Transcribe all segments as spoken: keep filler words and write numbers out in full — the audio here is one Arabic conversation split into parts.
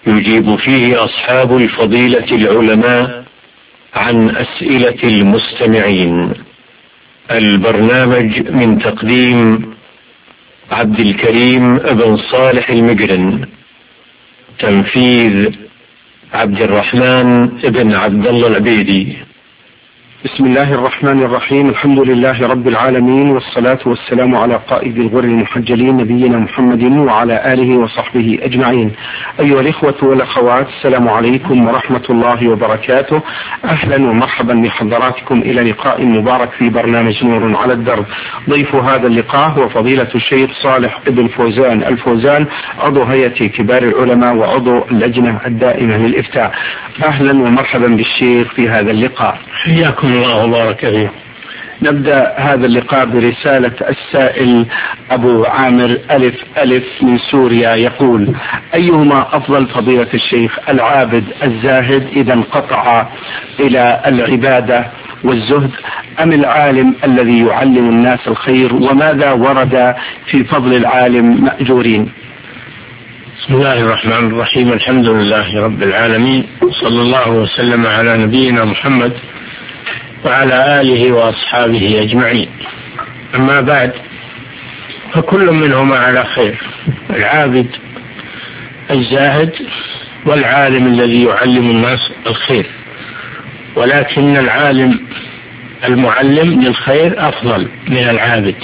يجيب فيه أصحاب الفضيلة العلماء عن أسئلة المستمعين. البرنامج من تقديم عبد الكريم بن صالح المجرن، تنفيذ عبد الرحمن بن عبد الله العبيدي. بسم الله الرحمن الرحيم. الحمد لله رب العالمين، والصلاة والسلام على قائد الغر المحجلين نبينا محمد وعلى آله وصحبه أجمعين. أيها الإخوة والأخوات، السلام عليكم ورحمة الله وبركاته. أهلا ومرحبا بحضراتكم إلى لقاء مبارك في برنامج نور على الدرب. ضيف هذا اللقاء هو فضيلة الشيخ صالح بن فوزان الفوزان، عضو هيئة كبار العلماء وعضو اللجنة الدائمة للإفتاء. أهلا ومرحبا بالشيخ في هذا اللقاء. حياكم الله وبارك فيكم. نبدأ هذا اللقاء برسالة السائل أبو عامر ألف ألف من سوريا، يقول: أيهما أفضل فضيلة الشيخ، العابد الزاهد إذا انقطع إلى العبادة والزهد، أم العالم الذي يعلم الناس الخير؟ وماذا ورد في فضل العالم مأجورين؟ بسم الله الرحمن الرحيم. الحمد لله رب العالمين، صلى الله وسلم على نبينا محمد وعلى آله وأصحابه أجمعين. أما بعد، فكل منهما على خير، العابد الزاهد والعالم الذي يعلم الناس الخير، ولكن العالم المعلم للخير أفضل من العابد،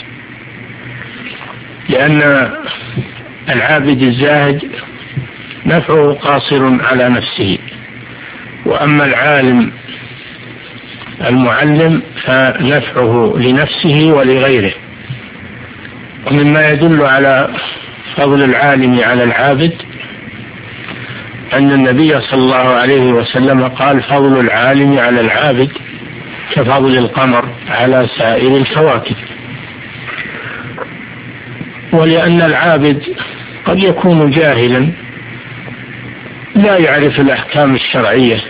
لأن العابد الزاهد نفعه قاصر على نفسه، وأما العالم المعلم فنفعه لنفسه ولغيره. ومما يدل على فضل العالم على العابد أن النبي صلى الله عليه وسلم قال: فضل العالم على العابد كفضل القمر على سائر الكواكب. ولأن العابد قد يكون جاهلا لا يعرف الأحكام الشرعية،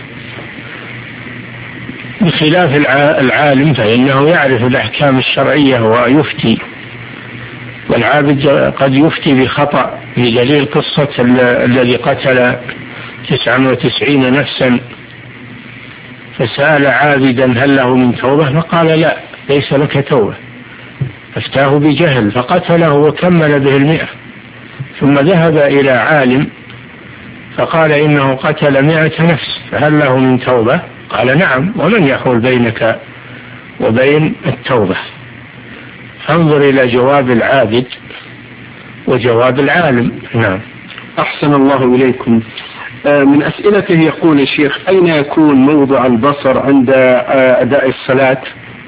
بخلاف العالم فإنه يعرف الأحكام الشرعية ويفتي. والعابد قد يفتي بخطأ، بدليل قصة الذي قتل تسعة وتسعين نفسا فسأل عابدا: هل له من توبة؟ فقال: لا، ليس لك توبة. فافتاه بجهل فقتله وكمل به المئة، ثم ذهب إلى عالم فقال: إنه قتل مئة نفس، فهل له من توبة؟ قال: نعم، ومن يحول بينك وبين التوبة؟ فانظر إلى جواب العابد وجواب العالم. نعم. أحسن الله إليكم. من أسئلته يقول: الشيخ، أين يكون موضع البصر عند أداء الصلاة؟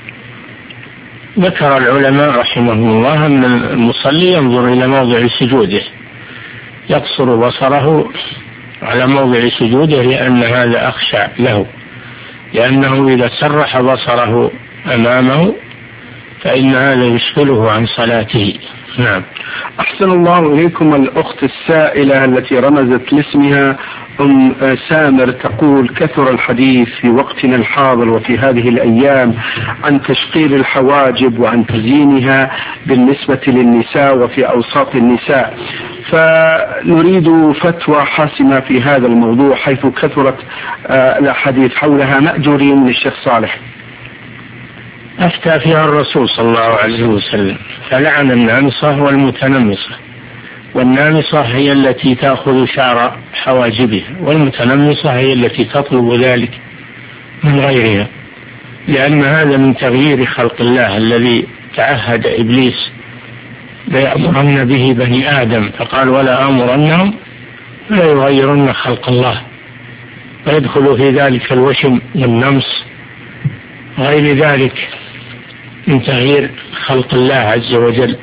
ذكر العلماء رحمهم الله أن المصلي ينظر إلى موضع سجوده، يقصر بصره على موضع سجوده، لأن هذا أخشع له، لأنه إذا سرح بصره أمامه فإن هذا يشغله عن صلاته. نعم. أحسن الله إليكم. الأخت السائلة التي رمزت لاسمها أم سامر تقول: كثر الحديث في وقتنا الحاضر وفي هذه الأيام عن تشقير الحواجب وعن تزيينها بالنسبة للنساء وفي أوساط النساء، فنريد فتوى حاسمة في هذا الموضوع حيث كثرت الحديث حولها. مأجورين من الشيخ صالح. أفتى فيها الرسول صلى الله عليه وسلم فلعن النامصة والمتنمصة، والنامصة هي التي تأخذ شعر حواجبها، والمتنمصة هي التي تطلب ذلك من غيرها، لأن هذا من تغيير خلق الله الذي تعهد إبليس ليأمرن به بني آدم، فقال: ولا أمرنهم لا يغيرن خلق الله، ويدخل في ذلك الوشم والنمص غير ذلك من تغيير خلق الله عز وجل.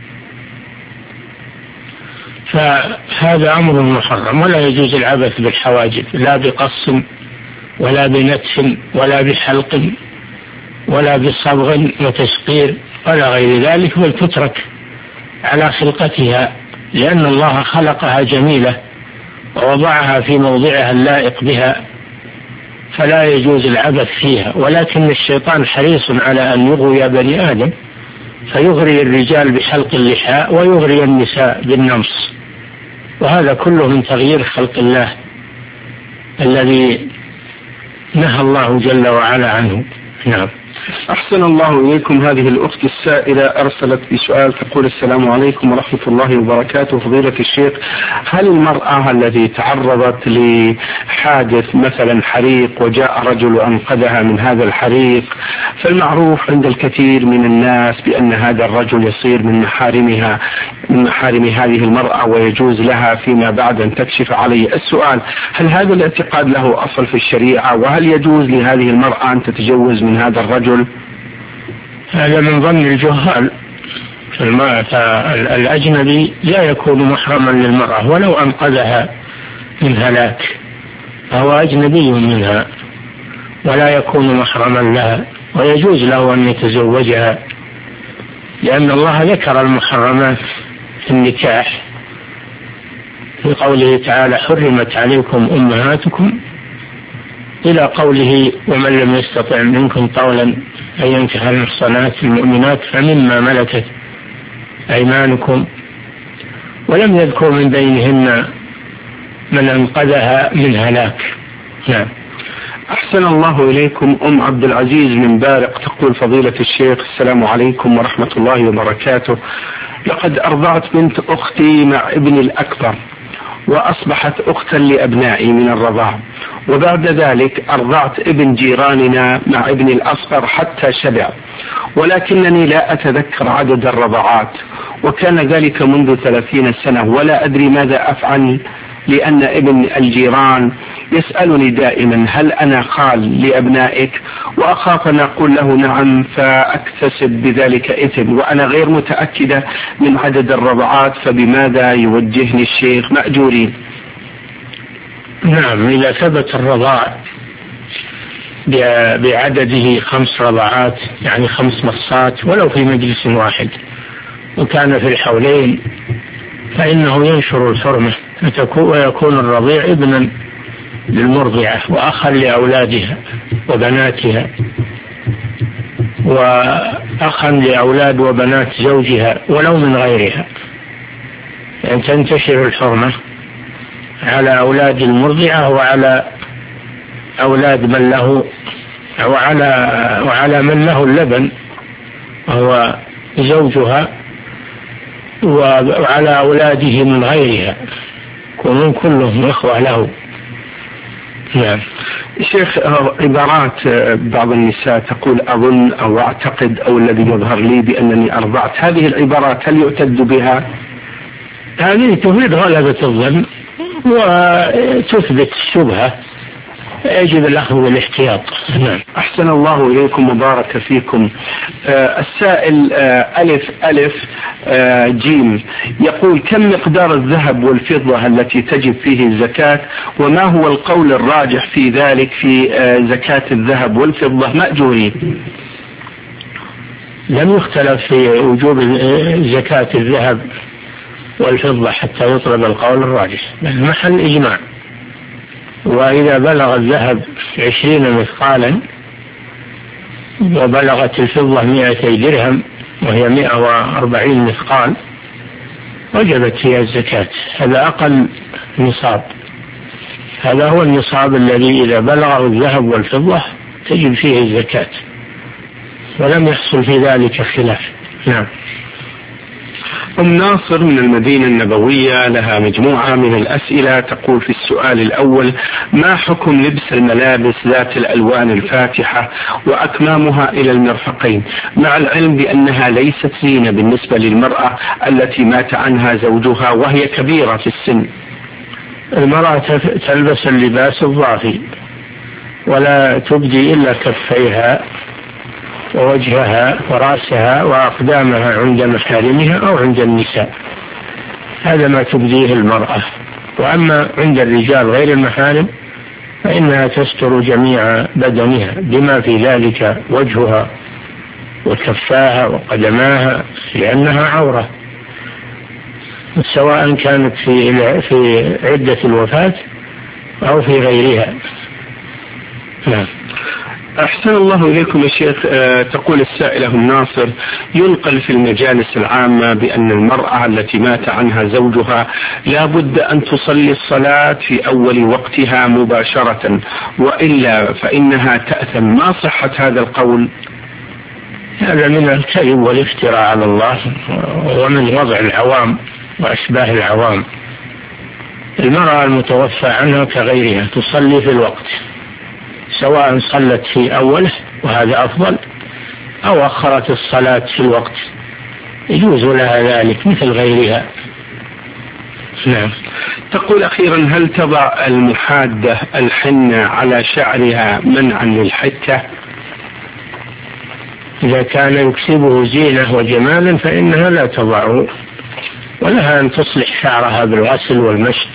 فهذا أمر محرم، ولا يجوز العبث بالحواجب، لا بقص ولا بنتف ولا بحلق ولا بصبغ وتشقير ولا غير ذلك، بل تترك على خلقتها، لأن الله خلقها جميلة ووضعها في موضعها اللائق بها، فلا يجوز العبث فيها. ولكن الشيطان حريص على أن يغوي بني آدم، فيغري الرجال بحلق اللحاء ويغري النساء بالنمص، وهذا كله من تغيير خلق الله الذي نهى الله جل وعلا عنه. نعم. أحسن الله إليكم. هذه الأخت السائلة أرسلت بسؤال تقول: السلام عليكم ورحمة الله وبركاته. فضيلة الشيخ، هل المرأة التي تعرضت لحادث مثلا حريق وجاء رجل أنقذها من هذا الحريق، فالمعروف عند الكثير من الناس بأن هذا الرجل يصير من محارمها من محارم هذه المرأة ويجوز لها فيما بعد أن تكشف عليه. السؤال: هل هذا الاعتقاد له أصل في الشريعة؟ وهل يجوز لهذه المرأة أن تتجوز من هذا الرجل؟ هذا من ظن الجهال. فالأجنبي لا يكون محرما للمرأة ولو أنقذها من هلاك، فهو أجنبي منها ولا يكون محرما لها، ويجوز له أن يتزوجها، لأن الله ذكر المحرمات في النكاح في قوله تعالى: حرمت عليكم أمهاتكم، إلى قوله: ومن لم يستطع منكم طولا أن ينكح المحصنات المؤمنات فمما ملكت أيمانكم، ولم يذكر من بينهن من أنقذها من هلاك. نعم. أحسن الله إليكم. أم عبد العزيز من بارق تقول: فضيلة الشيخ، السلام عليكم ورحمة الله وبركاته. لقد أرضعت بنت أختي مع ابني الأكبر وأصبحت أختا لأبنائي من الرضاع، وبعد ذلك أرضعت ابن جيراننا مع ابني الأصغر حتى شبع، ولكنني لا أتذكر عدد الرضعات، وكان ذلك منذ ثلاثين سنة، ولا أدري ماذا أفعل، لأن ابن الجيران يسألني دائما: هل أنا خال لأبنائك؟ وأخاف أن أقول له نعم فأكتسب بذلك إثم، وأنا غير متأكدة من عدد الرضعات، فبماذا يوجهني الشيخ مأجورين؟ نعم، إذا ثبت الرضاع بعدده خمس رضعات، يعني خمس مصات ولو في مجلس واحد، وكان في الحولين، فإنه ينشر الحرمة ويكون الرضيع ابنا للمرضعة وأخا لأولادها وبناتها، وأخا لأولاد وبنات زوجها ولو من غيرها، يعني تنتشر الحرمة على أولاد المرضعة وعلى أولاد من له وعلى وعلى من له اللبن وهو زوجها، وعلى أولاده من غيرها، يكونون كلهم إخوة له. نعم. شيخ، عبارات بعض النساء تقول: أظن أو أعتقد أو الذي يظهر لي بأنني أرضعت، هذه العبارات هل يعتد بها؟ هذه تفيد غلبة الظن وتثبت الشبهة، يجب الأخذ بالاحتياط. نعم. أحسن الله إليكم وبارك فيكم. آه السائل آه ألف ألف آه جيم يقول: كم مقدار الذهب والفضة التي تجب فيه الزكاة، وما هو القول الراجح في ذلك في آه زكاة الذهب والفضة مأجورين؟ لم يختلف في وجوب زكاة الذهب والفضة حتى يطلب القول الراجح، بل محل إجماع. وإذا بلغ الذهب عشرين مثقالا وبلغت الفضة مائتي درهم وهي مائة وأربعين مثقال وجبت فيها الزكاة. هذا أقل نصاب، هذا هو النصاب الذي إذا بلغه الذهب والفضة تجب فيه الزكاة، ولم يحصل في ذلك خلاف. نعم. أم ناصر من المدينة النبوية لها مجموعة من الأسئلة، تقول في السؤال الأول: ما حكم لبس الملابس ذات الألوان الفاتحة وأكمامها إلى المرفقين، مع العلم بأنها ليست زينة بالنسبة للمرأة التي مات عنها زوجها وهي كبيرة في السن؟ المرأة تلبس اللباس الضافي ولا تبدي إلا كفيها ووجهها ورأسها وأقدامها عند محارمها أو عند النساء، هذا ما تبديه المرأة. وأما عند الرجال غير المحارم فإنها تستر جميع بدنها بما في ذلك وجهها وكفاها وقدماها، لأنها عورة، سواء كانت في في عدة الوفاة أو في غيرها. نعم. أحسن الله إليكم يا شيخ. أه تقول السائلة الناصر: ينقل في المجالس العامة بأن المرأة التي مات عنها زوجها لا بد أن تصلي الصلاة في أول وقتها مباشرة، وإلا فإنها تأثم. ما صحة هذا القول؟ هذا من الكذب والافتراء على الله ومن وضع العوام وأشباه العوام. المرأة المتوفى عنها كغيرها تصلي في الوقت، سواء صلت في أوله وهذا أفضل أو أخرت الصلاة في الوقت، يجوز لها ذلك مثل غيرها. نعم. تقول أخيرا: هل تضع المحادة الحنة على شعرها منعا للحكة؟ إذا كان يكسبه زينة وجمالا فإنها لا تضعه، ولها أن تصلح شعرها بالغسل والمشط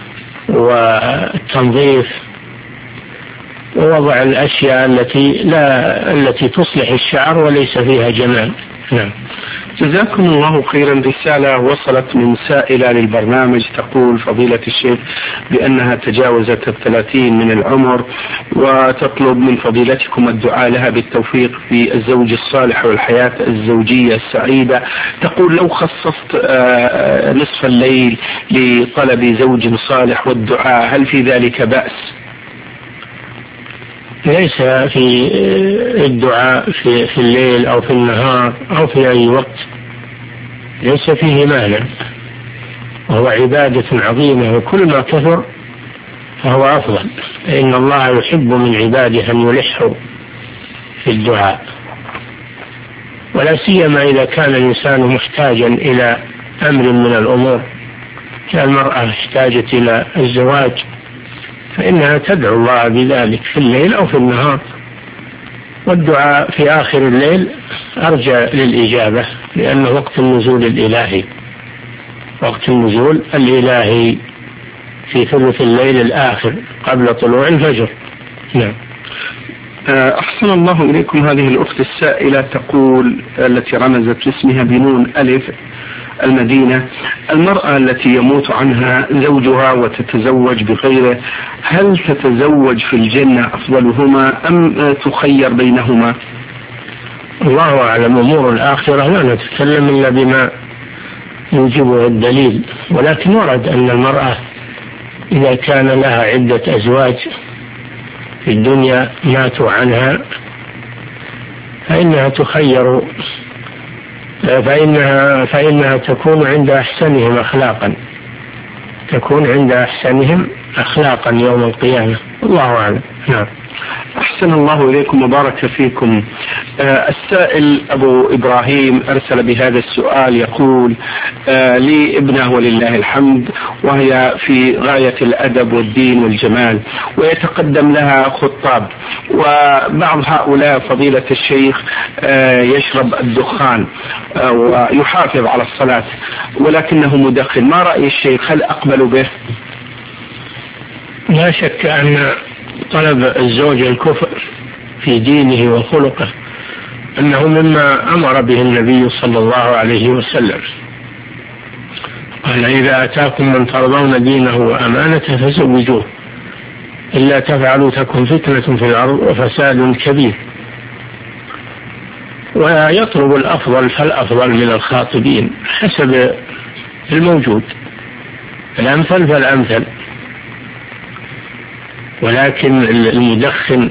والتنظيف ووضع الأشياء التي لا التي تصلح الشعر وليس فيها جمال. نعم. جزاكم الله خيرا. رسالة وصلت من سائلة للبرنامج تقول: فضيلة الشيخ، بأنها تجاوزت الثلاثين من العمر وتطلب من فضيلتكم الدعاء لها بالتوفيق في الزوج الصالح والحياة الزوجية السعيدة. تقول: لو خصصت نصف الليل لطلب زوج صالح والدعاء هل في ذلك بأس؟ ليس في الدعاء في, في الليل أو في النهار أو في أي وقت ليس فيه مانع، وهو عبادة عظيمة، وكل ما كثر فهو أفضل، إن الله يحب من عباده أن يلحوا في الدعاء، ولا سيما إذا كان الإنسان محتاجا إلى أمر من الأمور، كالمرأة احتاجت إلى الزواج فإنها تدعو الله بذلك في الليل أو في النهار، والدعاء في آخر الليل أرجى للإجابة، لأنه وقت النزول الإلهي، وقت النزول الإلهي في ثلث الليل الآخر قبل طلوع الفجر. نعم. أحسن الله إليكم. هذه الأخت السائلة تقول، التي رمزت لاسمها بنون ألف، المدينة: المرأة التي يموت عنها زوجها وتتزوج بغيره هل تتزوج في الجنة أفضلهما أم تخير بينهما؟ الله أعلم. أمور الآخرة لا نتكلم إلا بما يوجبه الدليل، ولكن ورد أن المرأة إذا كان لها عدة أزواج في الدنيا ماتوا عنها فإنها تخير، فإنها, فإنها تكون عند أحسنهم أخلاقا، تكون عند أحسنهم أخلاقا يوم القيامة. الله أعلم. نعم. أحسن الله إليكم وبارك فيكم. آه السائل أبو إبراهيم أرسل بهذا السؤال يقول: آه لي ابنة ولله الحمد، وهي في غاية الأدب والدين والجمال، ويتقدم لها خطاب، وبعض هؤلاء فضيلة الشيخ آه يشرب الدخان آه ويحافظ على الصلاة ولكنه مدخن. ما رأي الشيخ؟ هل أقبل به؟ لا شك أن طلب الزوج الكفر في دينه وخلقه أنه مما أمر به النبي صلى الله عليه وسلم، قال: إذا أتاكم من ترضون دينه وأمانته فزوجوه، إلا تفعلوا تكن فتنة في الأرض وفساد كبير. ويطلب الأفضل فالأفضل من الخاطبين حسب الموجود، الأمثل فالأمثل. ولكن المدخن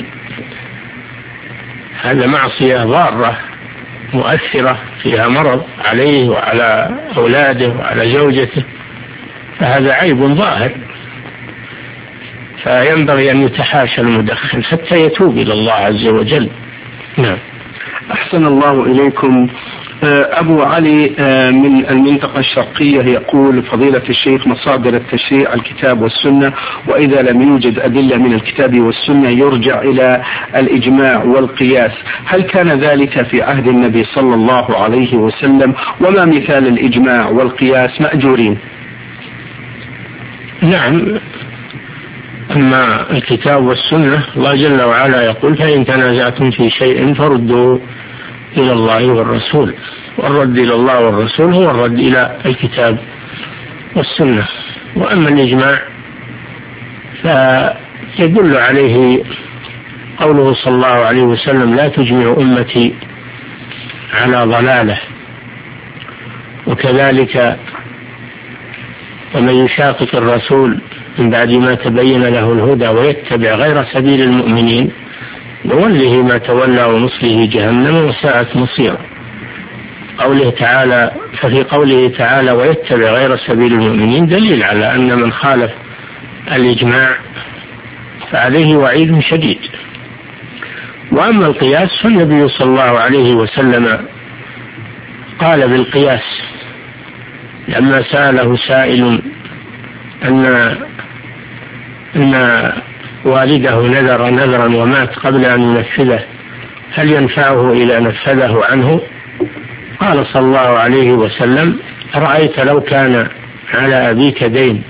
هذا معصية ضارة مؤثرة فيها مرض عليه وعلى أولاده وعلى زوجته، فهذا عيب ظاهر، فينبغي أن يتحاشى المدخن حتى يتوب إلى الله عز وجل. نعم. أحسن الله إليكم. أبو علي من المنطقة الشرقية يقول: فضيلة الشيخ، مصادر التشريع الكتاب والسنة، وإذا لم يوجد أدلة من الكتاب والسنة يرجع إلى الإجماع والقياس، هل كان ذلك في عهد النبي صلى الله عليه وسلم؟ وما مثال الإجماع والقياس مأجورين؟ نعم. أما الكتاب والسنة الله جل وعلا يقول: فإن تنازعتم في شيء فردوه إلى الله والرسول، والرد إلى الله والرسول هو الرد إلى الكتاب والسنة. وأما الإجماع فيدل عليه قوله صلى الله عليه وسلم لا تجمع أمتي على ضلالة. وكذلك ومن يشاقق الرسول من بعد ما تبين له الهدى ويتبع غير سبيل المؤمنين نوله ما تولى ونصله جهنم وساءت مصيرا. قوله تعالى ففي قوله تعالى ويتبع غير سبيل المؤمنين دليل على أن من خالف الإجماع فعليه وعيد شديد. وأما القياس فالنبي صلى الله عليه وسلم قال بالقياس لما سأله سائل أن أن والده نذر نذرا ومات قبل أن ينفذه هل ينفعه إذا نفذه عنه؟ قال صلى الله عليه وسلم أرأيت لو كان على أبيك دين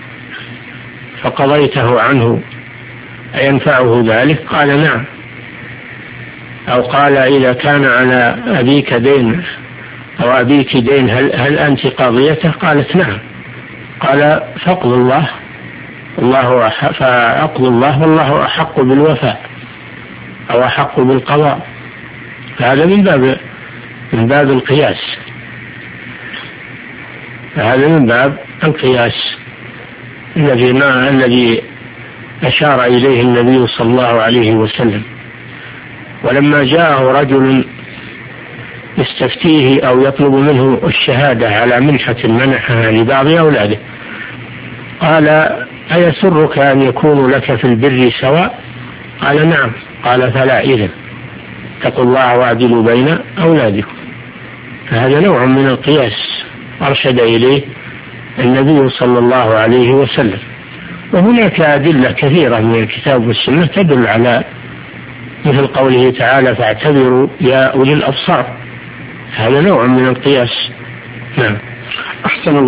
فقضيته عنه أينفعه ذلك؟ قال نعم. أو قال إذا كان على أبيك دين أو أبيك دين هل, هل أنت قاضيته؟ قالت نعم. قال فاقض الله الله فأقض الله والله أحق بالوفاء أو أحق بالقضاء. فهذا من باب من باب القياس هذا من باب القياس الذي ما الذي أشار إليه النبي صلى الله عليه وسلم. ولما جاءه رجل يستفتيه أو يطلب منه الشهادة على منحة منحها لبعض أولاده قال أيسرك أن يكون لك في البر سواء؟ قال نعم. قال فلا إذن اتقوا الله واعدلوا بين أولادكم. فهذا نوع من القياس أرشد إليه النبي صلى الله عليه وسلم. وهناك أدلة كثيرة من الكتاب والسنة تدل على مثل قوله تعالى فاعتبروا يا أولي الأبصار. هذا نوع من القياس. نعم. أحسن